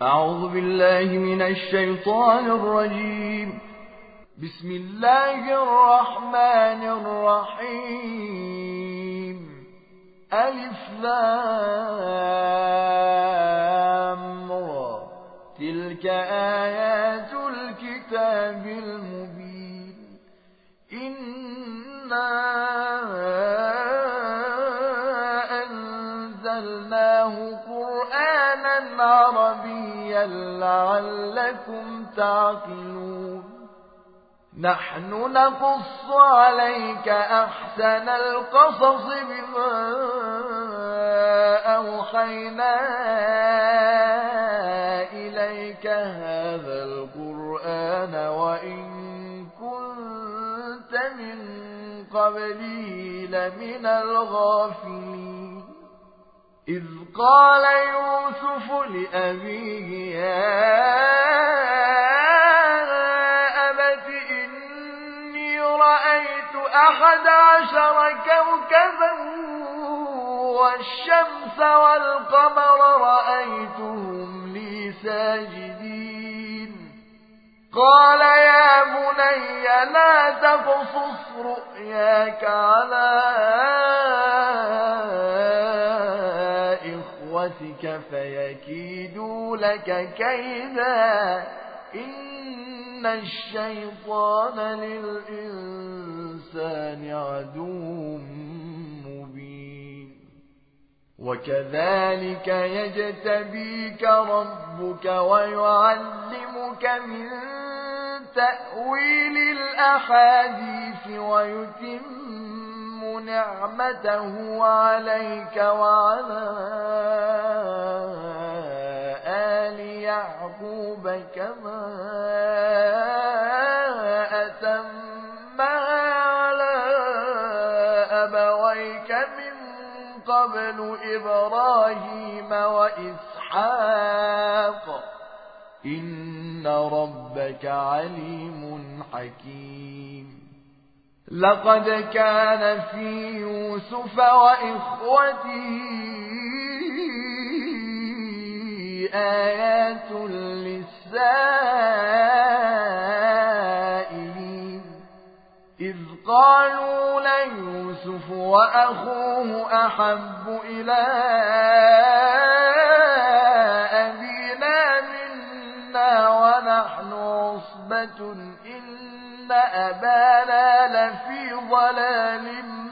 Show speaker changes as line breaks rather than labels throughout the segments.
أعوذ بالله من الشيطان الرجيم. بسم الله الرحمن الرحيم. ألف لام را. تلك آيات الكتاب المبين. إنا أنزلناه قرآنا عربيا لعلكم تعقلون. نحن نقص عليك أحسن القصص بما أوحينا إليك هذا القرآن وإن كنت من قبله لمن الغافلين. إذ قال يوسف لأبيه يا أبت إني رأيت 11 كوكبا والشمس والقمر رأيتهم لي ساجدين. قال يا بني لا تقصص رؤياك على إخوتك فيكيدوا لك كيدا إن الشيطان للإنسان عدو مبين. وكذلك يجتبيك ربك ويعلمك من تأويل الأحاديث ويتم نعمته عليك وعلى آل يعقوب كما أتمها على أبويك من قبل إبراهيم وإسحاق إن ربك عليم حكيم. لقد كان في يوسف وإخوته آيات للسائلين. إذ قالوا ليوسف وأخوه أحب إلى أبينا منا ونحن عصبة إن أبانا لفي ضلال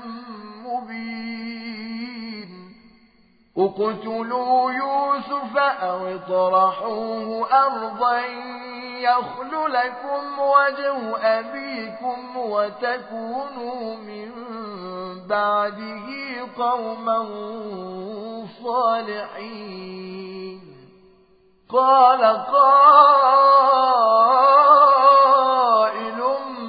مبين. اقتلوا يوسف أو اطرحوه أرضا يخل لكم وجه أبيكم وتكونوا من بعده قوما صالحين. قال قائل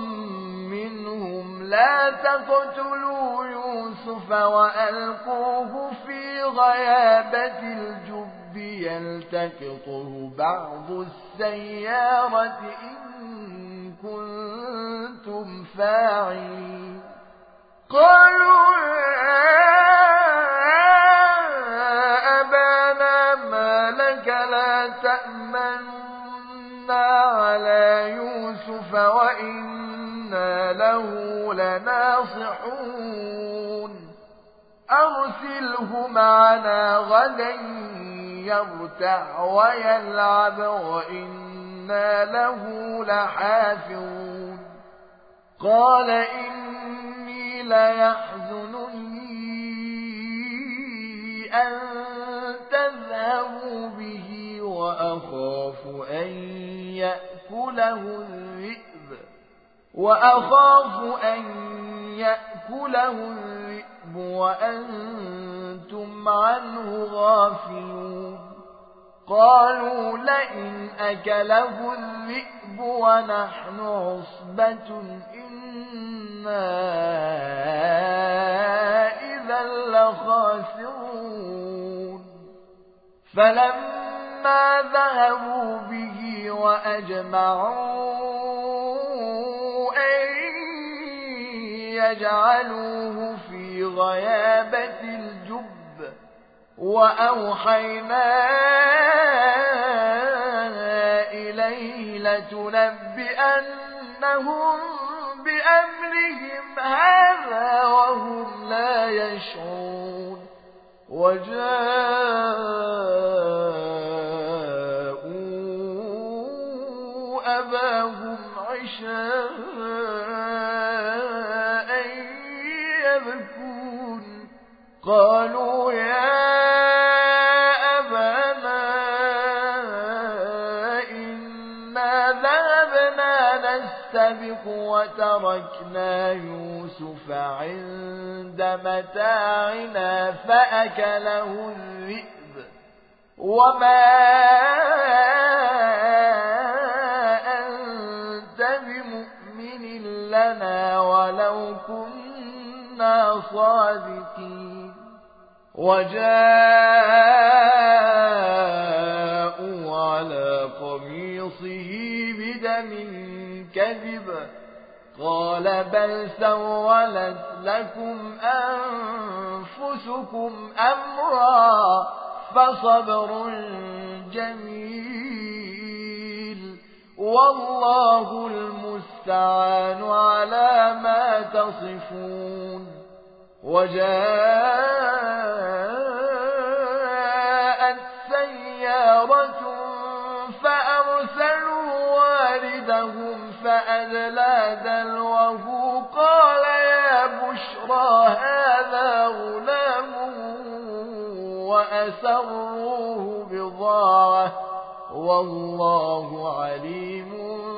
منهم لا تقتلوا يوسف وألقوه في غيابة الجب يلتقطه بعض السيارة إن كنتم فاعلين. قالوا أبانا ما لك لا تأمنا على يوسف وإنا له لناصحون. أرسله معنا غدا يرتع ويلعب وإنا له لحافظون. قال إني ليحزنني أن تذهبوا به وأخاف أن يأكله الذئب وأنتم عنه غافلون. قالوا لئن أكله الذئب ونحن عصبة إنا إذا لخاسرون. فلما ذهبوا به وأجمعوا أن يجعلوه في غيابة الجب وأوحينا إليه لتنبئنهم بأمرهم هذا وهم لا يشعرون وجاءوا أباهم عشاء يبكون قالوا يا أبانا إنا ذهبنا نستبق وتركنا يوسف عند متاعنا فأكله الذئب وما أنت بمؤمن لنا ولو كنا صادقين وجاءوا على قميصه بدم كذب قال بل سولت لكم أنفسكم أمرا فصبر جميل والله المستعان على ما تصفون وجاءت سيارة فأرسلوا واردهم فأدلى دلوه قال يا بشرى هذا غلام وأسروه بضاعة والله عليم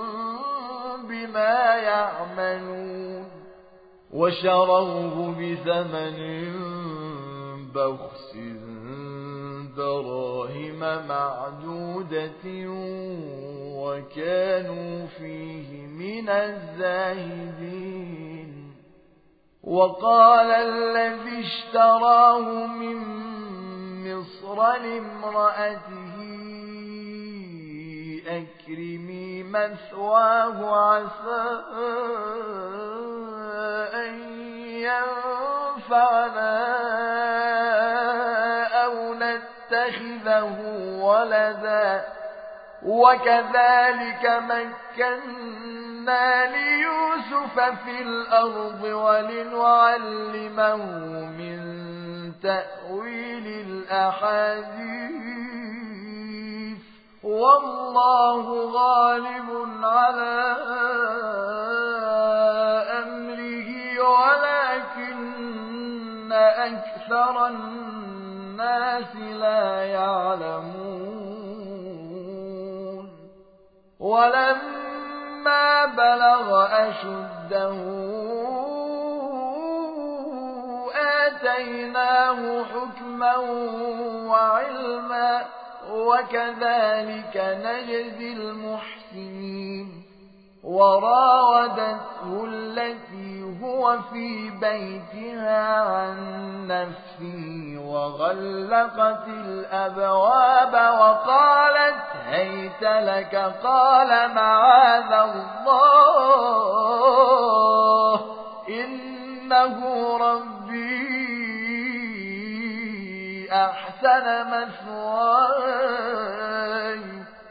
بما يعملون وشروه بثمن بخس دراهم معدودة وكانوا فيه من الزاهدين وقال الذي اشتراه من مصر لامرأته أكرمي مثواه عسى أن ينفعنا أو نتخذه ولدا وكذلك مكنا ليوسف في الأرض ولنعلمه من تأويل الأحاديث والله غالب على أمره ولكن أكثر الناس لا يعلمون ولما بلغ أشده آتيناه حكما وعلما وكذلك نجزي المحسنين وراودته التي هو في بيتها عن نفسه وغلقت الأبواب وقالت هيت لك قال معاذ الله إنه ربي أحسن مثواي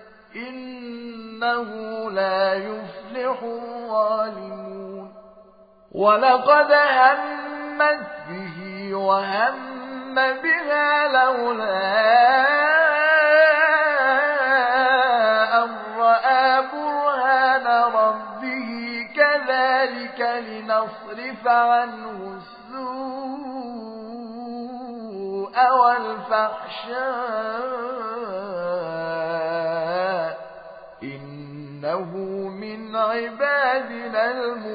إنه لا يفلح الظالمون ولقد همت به وهم بها لولا أن رأى برهان ربه كذلك لنصرف عنه السوء والفحشاء إنه من عبادنا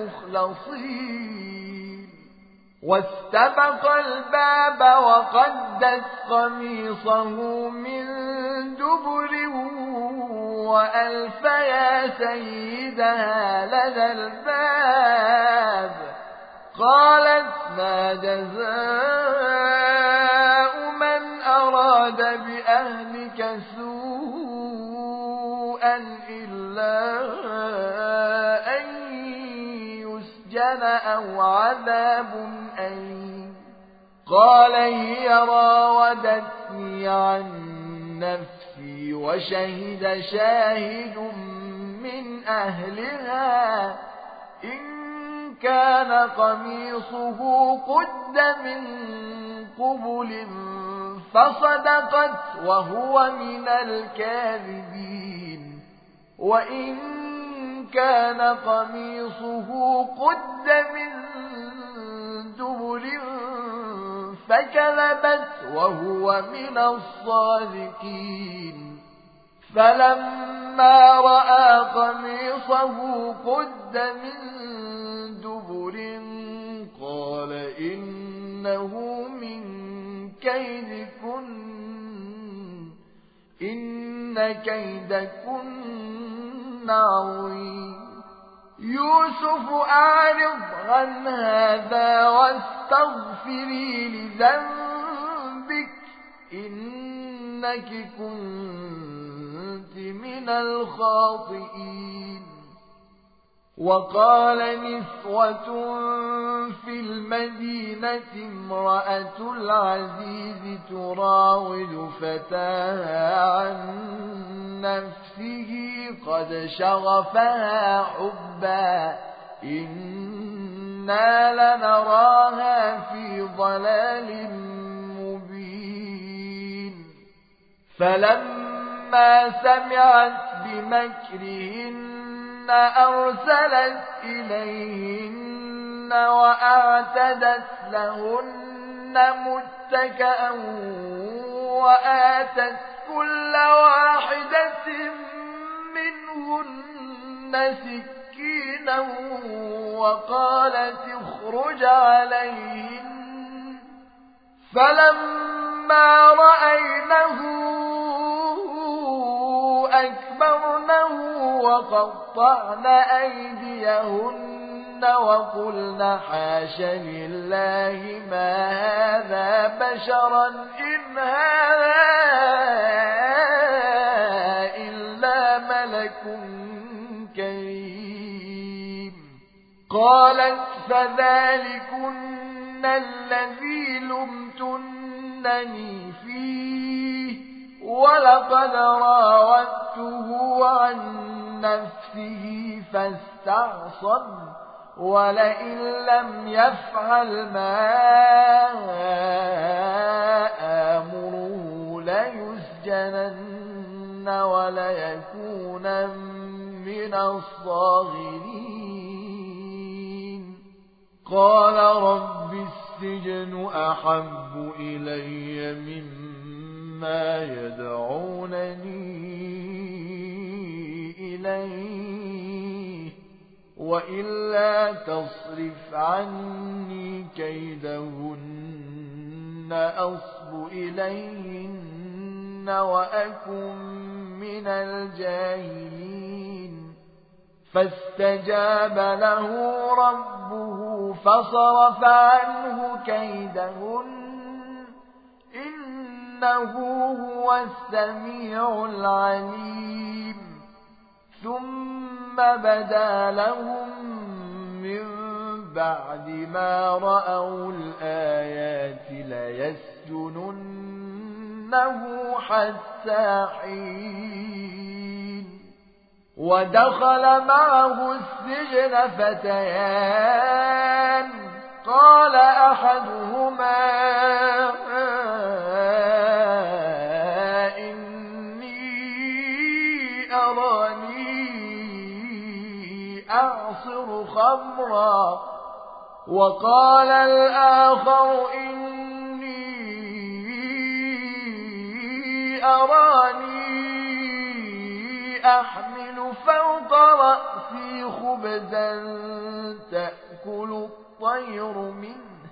المخلصين واستبق الباب وقدت قميصه من دبر وألف يا سيدها لدى الباب قالت ما جزاء من أراد بأهلك سوءا إلا أن يسجن أو عذاب أليم قال هي راودتني عن نفسي وشهد شاهد من أهلها إن كان قميصه قد من قبل فصدقت وهو من الكاذبين وإن كان قميصه قد من دبر فكذبت وهو من الصادقين فلما رأى قميصه قد من دبر قال إنه من كيدكن إن كيدكن عظيم يوسف أعرض عن هذا واستغفري لذنبك إنك كنت من الخاطئين وقال نسوة في المدينة امرأة العزيز تراود فتاها عن نفسه قد شغفها حبا إنا لنراها في ضلال مبين فلما سمعت بمكرهن أرسلت إليهن وأعتدت لهن متكئا وآتت كل واحدة منهن سكينا وقالت اخرج عليهن فلما رأينه أكبرنه وقطعن أيديهن وقلن حاش لله ما هذا بشرا إن هذا إلا ملك كريم قالت فذلكن الذي لمتنني فيه ولقد راودته عن نفسه فاستعصم ولئن لم يفعل ما آمره ليسجنن وليكون من الصاغرين قال رب السجن أحب إلي مما يدعونني إليه وإلا تصرف عني كيدهن أصب إليهن وأكن من الجاهلين فاستجاب له ربه فصرف عنه كيدهن إنه هو السميع العليم ثم بدا لهم من بعد ما رأوا الآيات ليسجننه حتى حين ودخل معه السجن فتيان قال أحدهما أعصر خمرا وقال الآخر إني أراني أحمل فوق رأسي خبزا تأكل الطير منه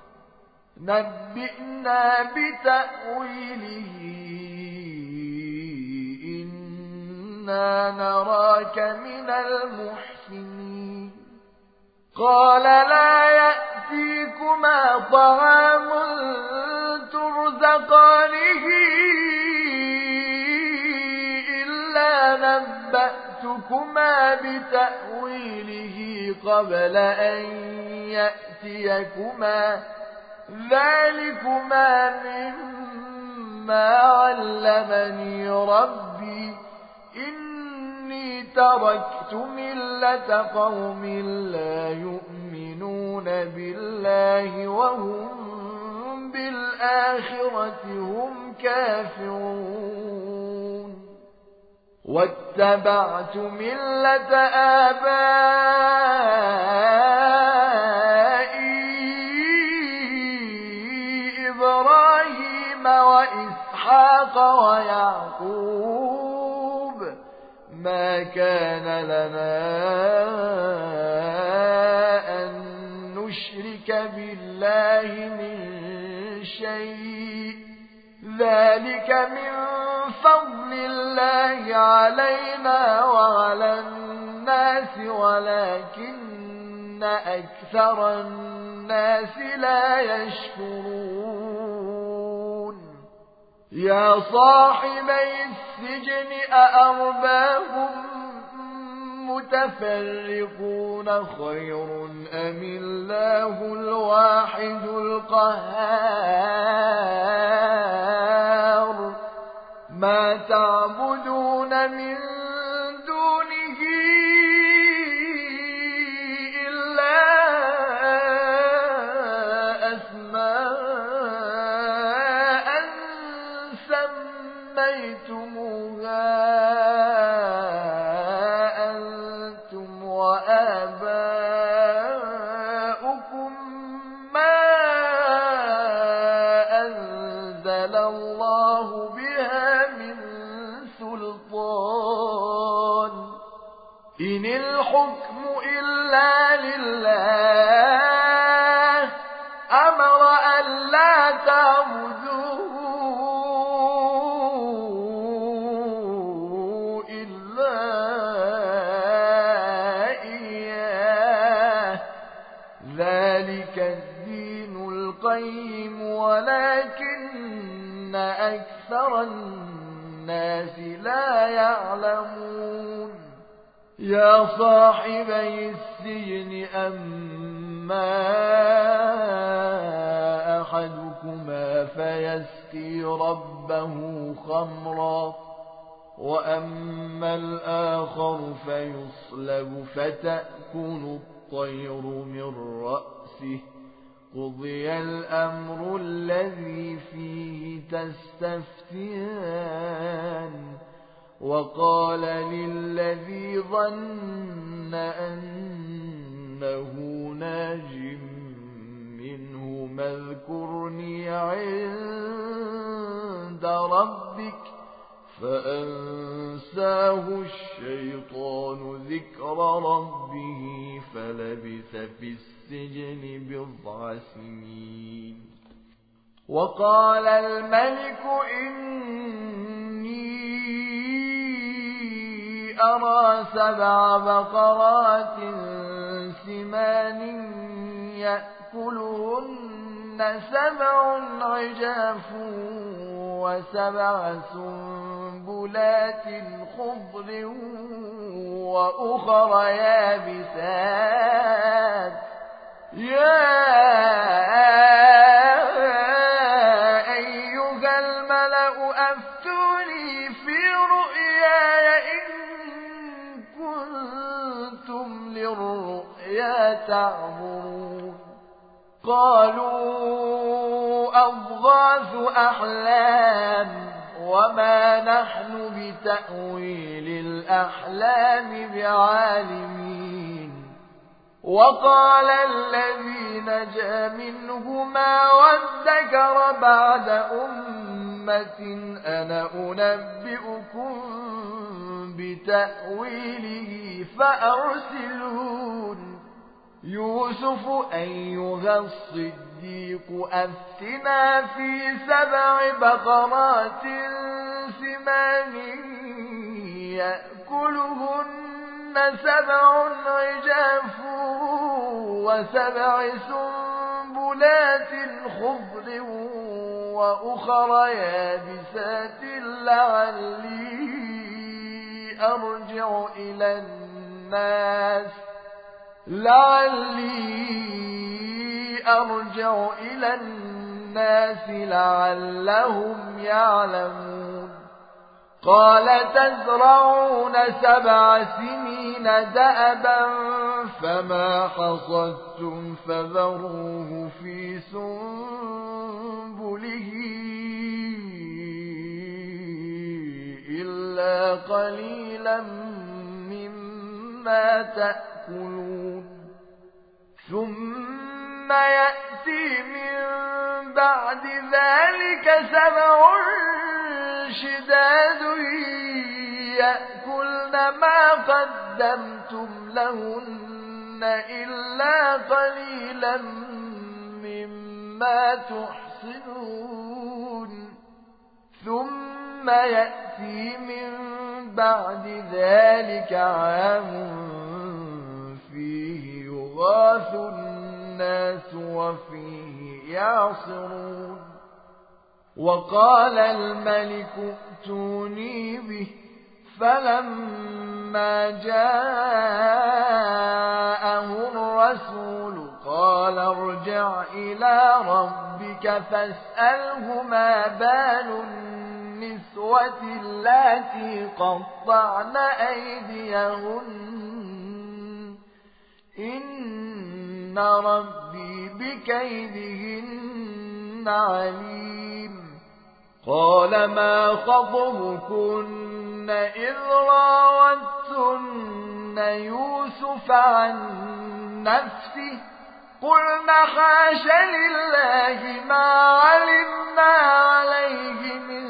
نبئنا بتأويله إنا نراك من المحسنين قال لا يأتيكما طعام ترزقانه إلا نبأتكما بتأويله قبل أن يأتيكما ذلكما مما علمني ربي إني تركت ملة قوم لا يؤمنون بالله وهم بالآخرة هم كافرون واتبعت ملة آبائي إبراهيم وإسحاق ويعقوب ما كان لنا أن نشرك بالله من شيء ذلك من فضل الله علينا وعلى الناس ولكن أكثر الناس لا يشكرون يا صاحبي السجن أأرباب متفرقون خير أم الله الواحد القهار ما تعبدون من دونه إلا أسماء سميتموها أنتم وآباؤكم ما أنزل الله بها من سلطان إن الحكم إلا لله أمر أن لا تعبدوا إلا إياه ذلك الدين القيم ولكن أكثر الناس لا يعلمون يا صاحبي السجن أما أحدكما فيسقي ربه خمرا وأما الآخر فيصلب فتأكل الطير من رأسه قضي الأمر الذي فيه تستفتيان وقال للذي ظن أنه ناج منه اذكرني عند ربك فأنساه الشيطان ذكر ربه فلبث في السجن بضع سنين وقال الملك إني أرى 7 بقرات سمان يأكلهن 7 عجاف و7 سنبلات خضر وأخر يابسات يا أيها الملأ أفتوني في رؤياي إن كنتم للرؤيا تعبرون قالوا أضغاث أحلام وما نحن بتأويل الأحلام بعالمين وقال الذي نجا منهما وادكر بعد أمة أنا أنبئكم بتأويله فأرسلون يوسف أيها الصديق أفتنا في 7 بقرات سمان يأكلهن 7 عجاف و7 سنبلات خضر وأخر يابسات لعلي أرجع إلى الناس لعلهم يعلمون قال تزرعون 7 سنين دأبا فما حصدتم فذروه في سنبله إلا قليلا مما تأكلون ثم يأتي من بعد ذلك 7 شداد يأكلن ما قدمتم لهن إلا قليلا مما تحصنون ثم يأتي من بعد ذلك عام فيه يغاث الناس وفيه يعصرون وقال الملك ائتوني به فلما جاءه الرسول قال ارجع إلى ربك فاسأله ما بال النسوة اللاتي قطعن أيديهن إن ربي بكيدهن عليم قال ما خطبكن إذ راوتن يوسف عن نفسه قلنا حاش لله ما علمنا عليه من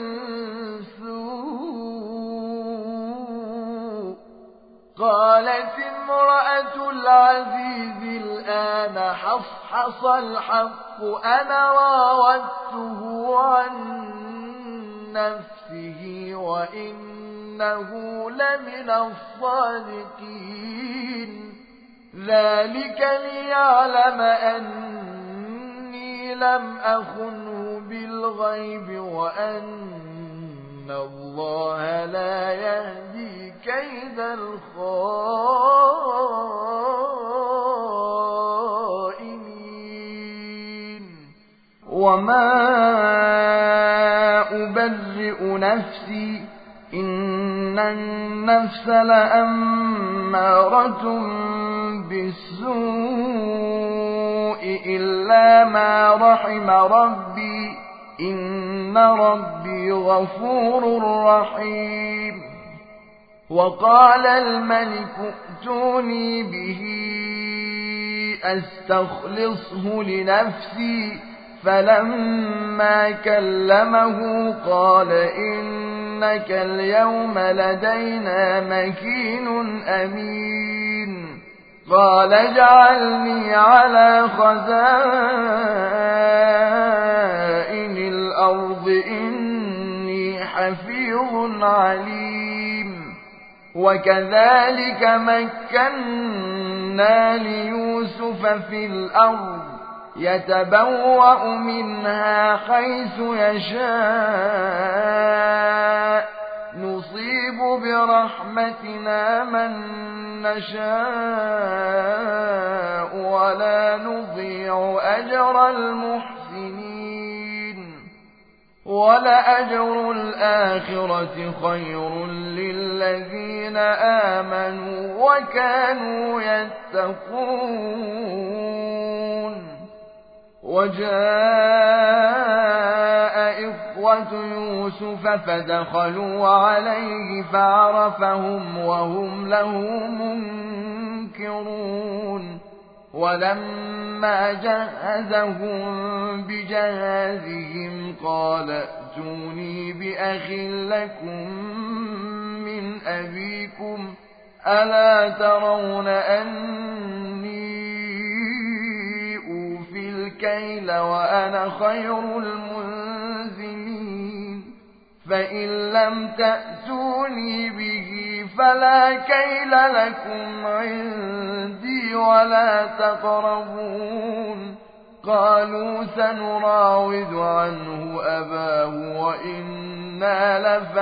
سوء قالت امرأة العزيز الآن حصحص الحق أنا راودته عن نفسه وإنه لمن الصادقين ذلك ليعلم أني لم أخنه بالغيب وأن الله لا يهدي كيد الخائنين وما أبرئ نفسي إن النفس لأمارة بالسوء إلا ما رحم ربي إن ربي غفور رحيم وقال الملك ائتوني به أستخلصه لنفسي فلما كلمه قال إنك اليوم لدينا مكين أمين قال اجعلني على خزائن الأرض إني حفيظ عليم وكذلك مكنا ليوسف في الأرض يتبوأ منها حيث يشاء نصيب برحمتنا من نشاء ولا نضيع أجر المحسنين ولأجر الآخرة خير للذين آمنوا وكانوا يتقون وجاء إخوة يوسف فدخلوا عليه فعرفهم وهم له منكرون ولما جهزهم بجهازهم قال ائتوني بأخ لكم من أبيكم ألا ترون أني أوفي الكيل وأنا خير المنزلين فإن لم تأتوني به فلا كيل لكم عندي ولا تقربون قالوا سنراود عنه أباه وإنا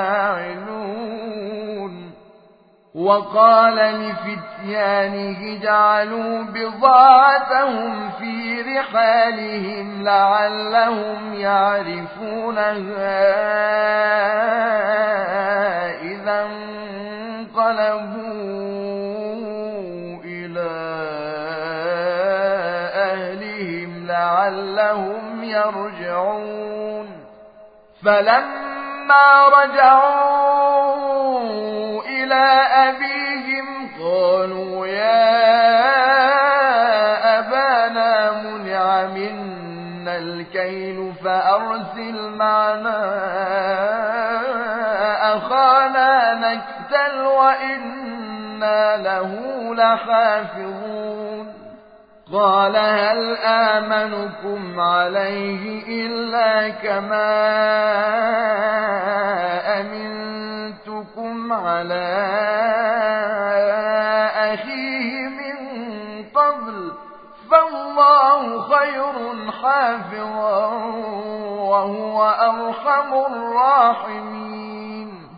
لفاعلون وقال لفتيانه جعلوا بضاعتهم في رحالهم لعلهم يعرفونها فإذا انقلبوا إلى أهلهم لعلهم يرجعون فلما رجعوا إلى أبيهم قالوا يا أبانا منع منا الكيل فأرسل معنا أخانا نكتل وإنا له لحافظون قال هل آمنكم عليه إلا كما أمنتكم على أخيه من قبل فالله خير حافظا وهو أرحم الراحمين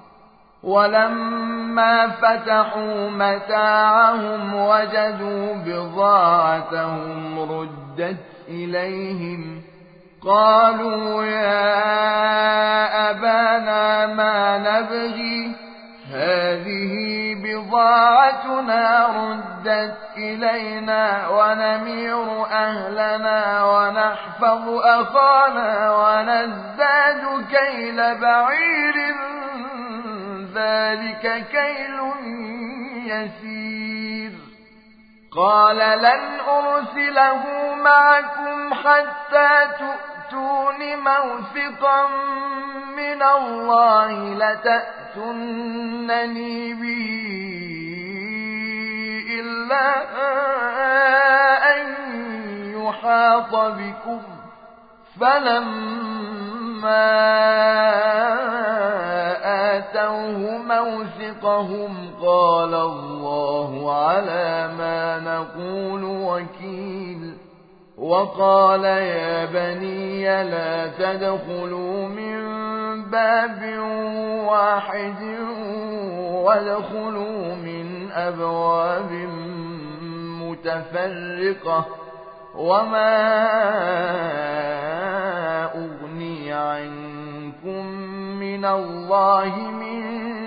ولما فتحوا متاعهم وجدوا بضاعتهم ردت إليهم قالوا يا أبانا ما نبغي هذه بضاعتنا ردت إلينا ونمير أهلنا ونحفظ أخانا ونزداد كيل بعير ذلك كيل يسير قال لن أرسله معكم حتى تؤتون موثقا من الله لتأتونني به إلا أن يحاط بكم فلما آتوه موثقهم قال الله على ما نقول وكيل وقال يا بني لا تدخلوا من باب واحد وادخلوا من أبواب متفرقة وما أغني عنكم من الله من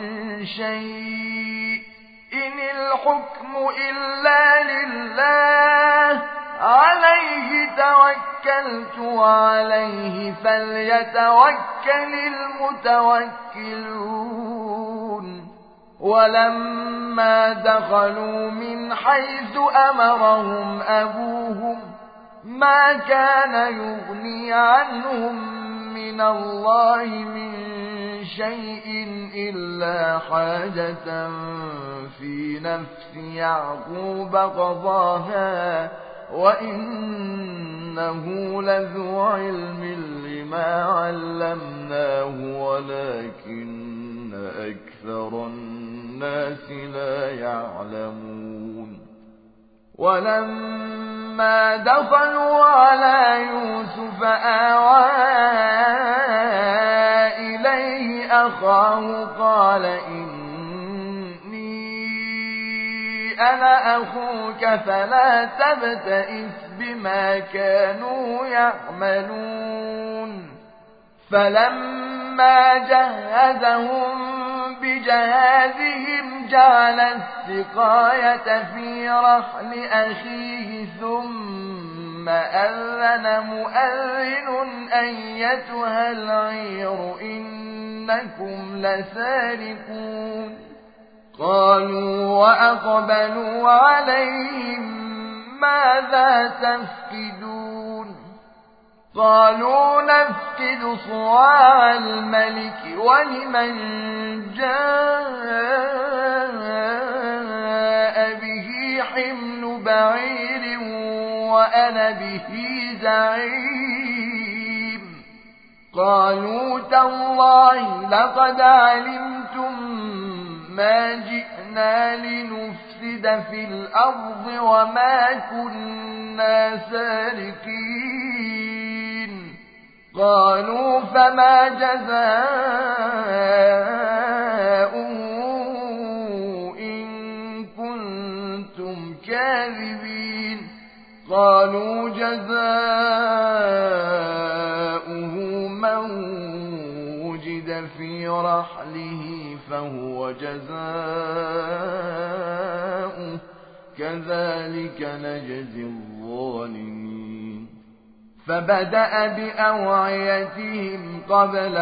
شيء إن الحكم إلا لله عليه توكلت وعليه فليتوكل المتوكلون ولما دخلوا من حيث أمرهم أبوهم ما كان يغني عنهم من الله من شيء إلا حاجة في نفس يعقوب قضاها وإنه لذو علم لما علمناه ولكن أكثر الناس لا يعلمون ولما دخلوا على يوسف آوى إليه أخاه قال أنا أخوك فلا تبتئس بما كانوا يعملون فلما جهزهم بجهازهم جعل السقاية في رحل أخيه ثم أذن مؤذن أيتها العير إنكم لسارقون قالوا وأقبلوا عليهم ماذا تفقدون قالوا نفقد صواع الملك ولمن جاء به حمل بعير وأنا به زعيم قالوا تالله لقد علمتم ما جئنا لنفسد في الأرض وما كنا سارقين قالوا فما جزاؤه إن كنتم كاذبين قالوا جزاؤه من وجد في رحله فهو جزاؤه كذلك نجزي الظالمين فبدأ بأوعيتهم قبل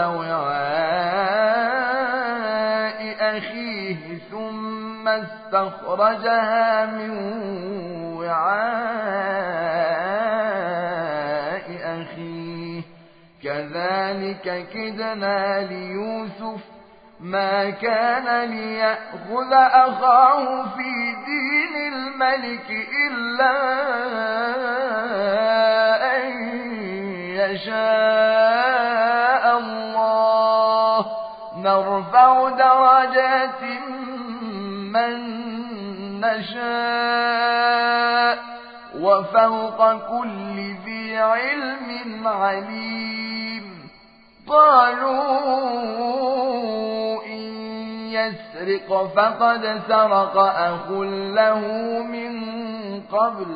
وعاء أخيه ثم استخرجها من وعاء أخيه كذلك كدنا ليوسف ما كان ليأخذ أخاه في دين الملك إلا أن يشاء الله نرفع درجات من نشاء وفوق كل ذي علم عليم قالوا إن يسرق فقد سرق أخ له من قبل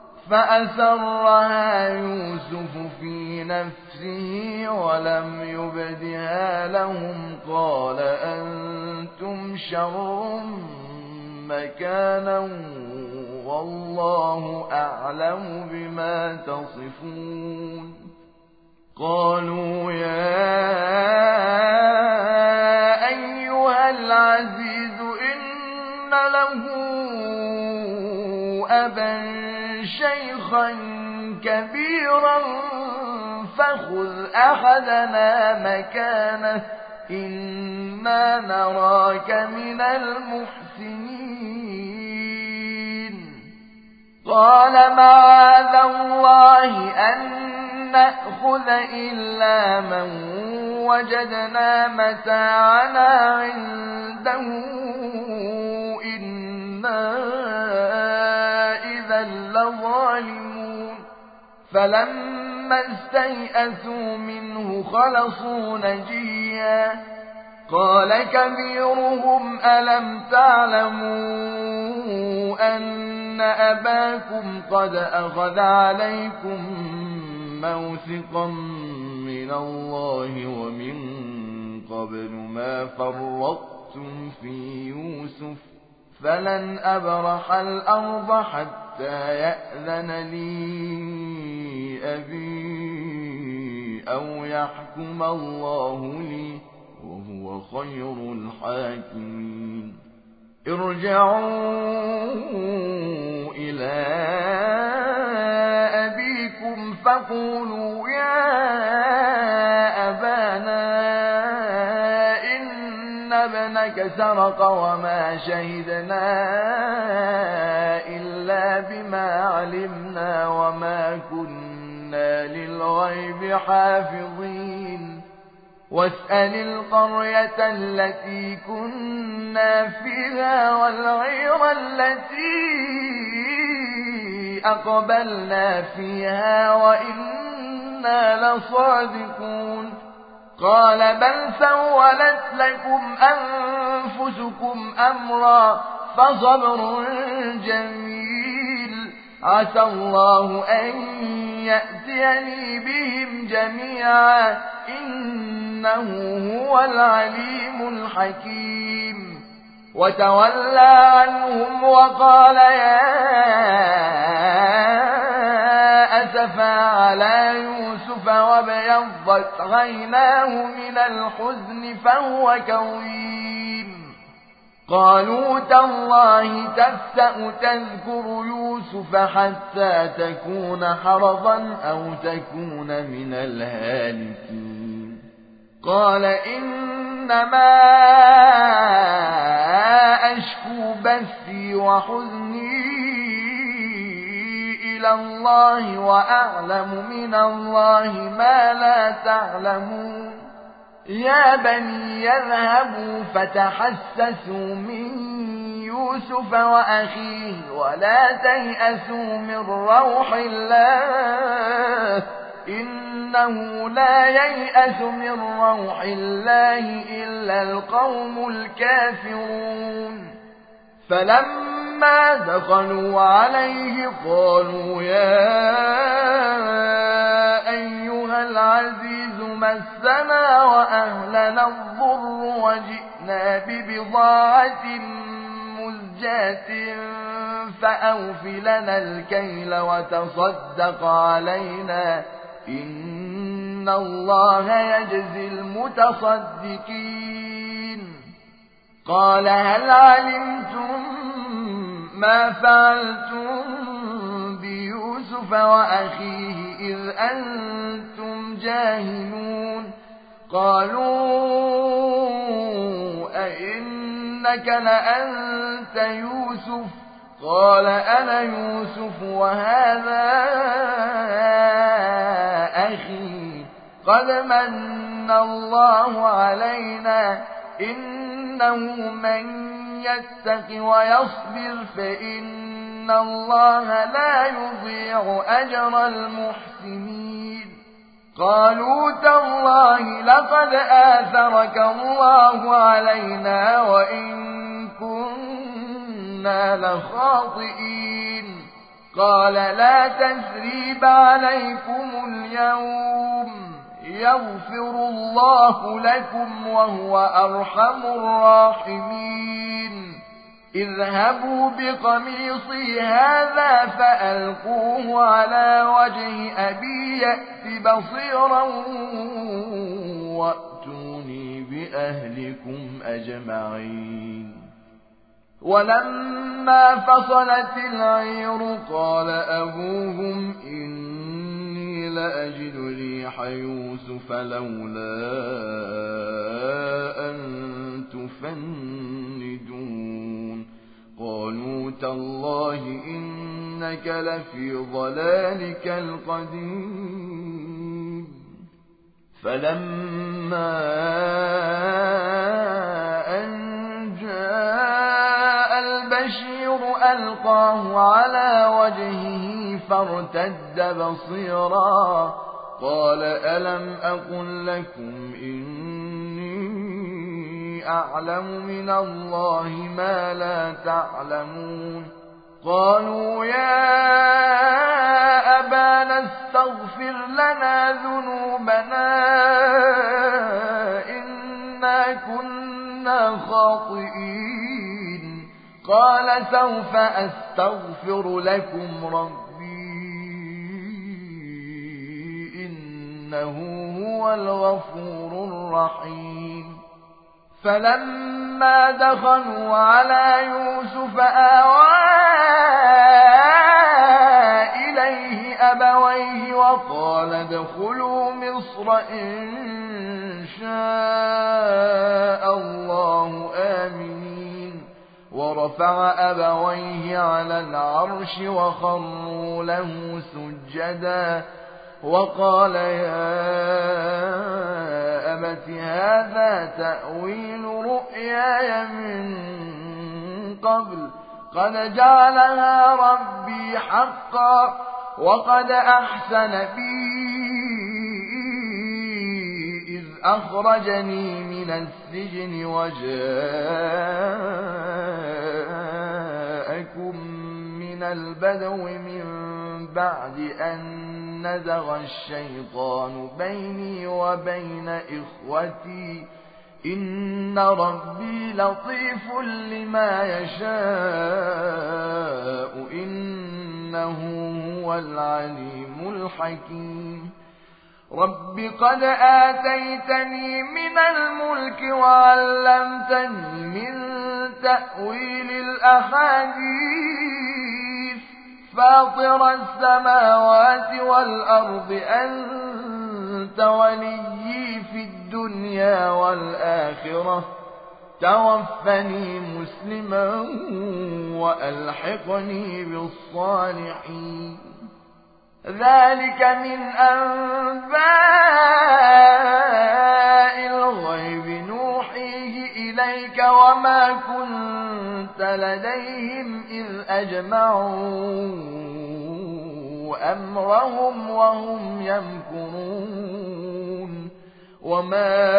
فأسرها يوسف في نفسه ولم يبدها لهم قال أنتم شر مكانا والله أعلم بما تصفون قالوا يا أيها العزيز إن له أبا شيخا كبيرا فخذ أحدنا مكانه إنا نراك من المحسنين قال معاذ الله أن نأخذ إلا من وجدنا متاعنا عنده إنا إذا لظالمون فلما استيئسوا منه خلصوا نجيا قال كبيرهم ألم تعلموا أن أباكم قد أخذ عليكم موثقا من الله ومن قبل ما فرطتم في يوسف فلن أبرح الأرض حتى يأذن لي أبي أو يحكم الله لي وهو خير الحاكمين ارجعوا إلى أبيكم فقولوا يا أبانا إن ابنك سرق وما شهدنا إلا بما علمنا وما كنا للغيب حافظين واسأل القرية التي كنا فيها والعير التي أقبلنا فيها وإنا لصادقون قال بل سولت لكم أنفسكم أمرا فصبر جميل عسى الله أن يأتيني بهم جميعا إنه هو العليم الحكيم وتولى عنهم وقال يا أسفا على يوسف وابيضت عيناه من الحزن فهو كظيم قالوا تالله تفتأ تذكر يوسف حتى تكون حرضا أو تكون من الهالكين قال إنما أشكو بثي وحزني إلى الله وأعلم من الله ما لا تعلمون يا بني يذهبوا فتحسسوا من يوسف وأخيه ولا تيأسوا من روح الله إنه لا ييأس من روح الله إلا القوم الكافرون فلما دخلوا عليه قالوا يا أيها العزيز مسنا وأهلنا الضر جئنا ببضاعة مزجاة فأوف لنا الكيل وتصدق علينا إن الله يجزي المتصدقين قال هل علمتم ما فعلتم بيوسف وأخيه إذ أنتم جاهلون قالوا أئنك لأنت يوسف قال أنا يوسف وهذا أخي قد من الله علينا إنه من يتق ويصبر فإن الله لا يضيع أجر المحسنين قالوا تالله لقد آثرك الله علينا وإن كنا لخاطئين قال لا تثريب عليكم اليوم يغفر الله لكم وهو أرحم الراحمين اذهبوا بقميصي هذا فألقوه على وجه أبي يأت بصيرا وأتوني بأهلكم أجمعين ولما فصلت العير قال أبوهم إني لأجد ريح يوسف لولا أن تفندون قالوا تالله إنك لفي ضلالك القديم فلما أن جاء البشير ألقاه على وجهه فارتد بصيرا قال ألم أقل لكم إني أعلم من الله ما لا تعلمون قالوا يا أبانا استغفر لنا ذنوبنا إنا كنا خاطئين قال سوف أستغفر لكم ربي إنه هو الغفور الرحيم فلما دخلوا على يوسف آوى إليه أبويه وقال ادخلوا مصر إن شاء الله آمنين ورفع أبويه على العرش وخروا له سجدا وقال يا أبت هذا تأويل رؤياي من قبل قد جعلها ربي حقا وقد أحسن بي إذ أخرجني من السجن وجاءكم من البدو من بعد أن نزغ الشيطان بيني وبين إخوتي إن ربي لطيف لما يشاء إنه هو العليم الحكيم رب قد آتيتني من الملك وعلمتني من تأويل الأحاديث فاطر السماوات والأرض أنت وليي في الدنيا والآخرة توفني مسلما وألحقني بالصالحين ذلك من أنباء الغيب نوحيه إليك وما كنت لديهم إذ أجمعوا أمرهم وهم يمكرون وما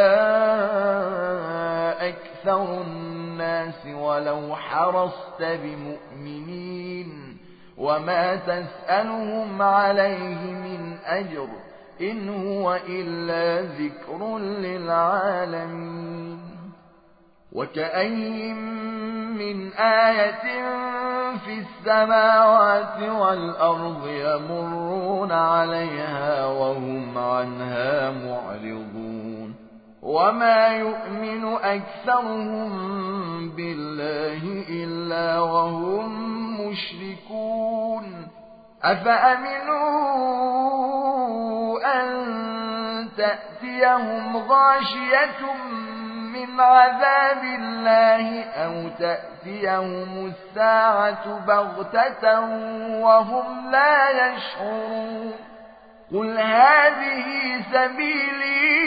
أكثر الناس ولو حرصت بمؤمنين وما تسألهم عليه من أجر إن هو إلا ذكر للعالمين وكأين من آية في السماوات والأرض يمرون عليها وهم عنها معرضون وما يؤمن أكثرهم بالله إلا وهم مشركون أفأمنوا أن تأتيهم غاشية من عذاب الله أو تأتيهم الساعة بغتة وهم لا يشعرون قل هذه سبيلي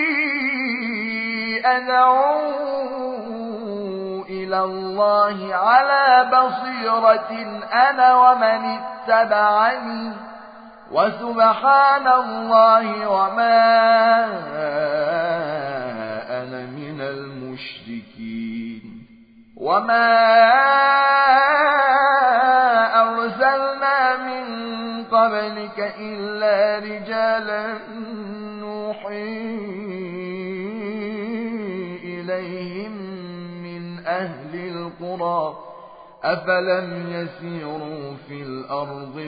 أدعو إلى الله على بصيرة أنا ومن اتبعني وسبحان الله وما أنا من المشركين وما أرسلنا من قبلك إلا رجالا نوحي إليهم من أهل القرى أفلم يسيروا في الأرض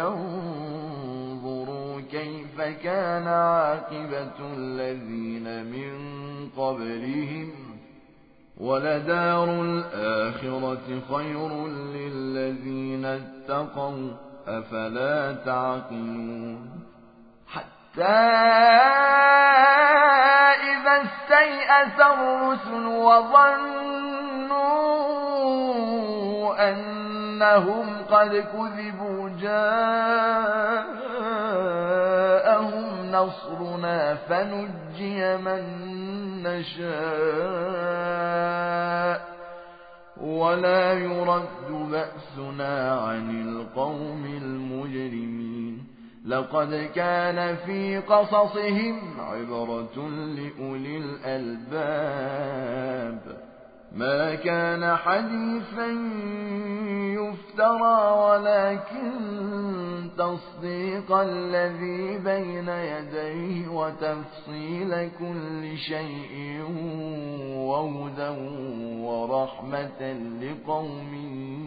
فينظروا كيف كان عاقبة الذين من قبلهم ولدار الآخرة خير للذين اتقوا أفلا تعقلون حتى إذا استيأس الرسل وظنوا أنهم قد كذبوا جاءهم نصرنا فنجي من نشاء ولا يرد بأسنا عن القوم المجرمين لقد كان في قصصهم عبرة لأولي الألباب ما كان حديثا يفترى ولكن تصديق الذي بين يديه وتفصيل كل شيء وهدى ورحمة لقوم